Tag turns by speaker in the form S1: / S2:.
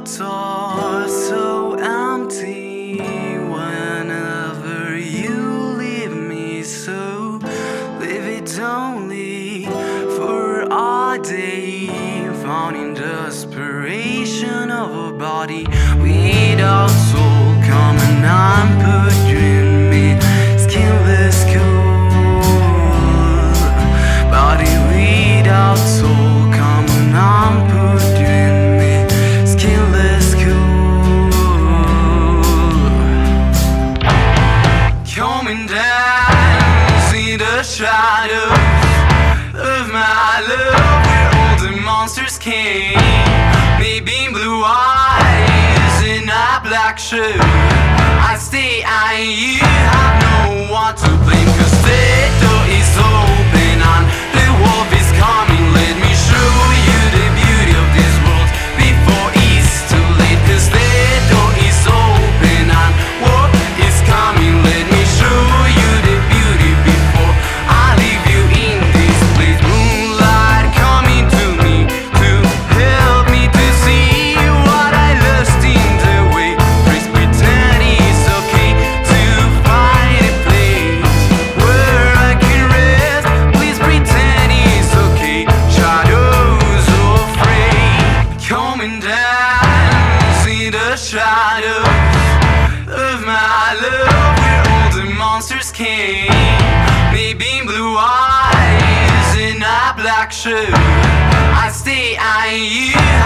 S1: thoughts are so empty whenever you leave me, so leave it only for a day, found in desperation of a body without soul. Come and put you in me, skinless cold body without soul. Come and put you in me, skinless cold. Coming down, see the shadows of my love, where all the monsters came. Maybe blue eyes in a black shirt. I stay and you have no one to blame, 'cause the door is open and the wolf is coming. Let me show you the beauty of this world before it's too late, 'cause the door is open and wolf is coming. Let me show you the beauty before I leave you in this place. Moonlight coming to me to help me to see what I lost in the way. Please pretend it's okay to find a place where I can rest. Please pretend it's okay. Shadows afraid, coming down, see the shadows of my love, where all the monsters came. Maybe blue eyes in a black shirt. I stay and you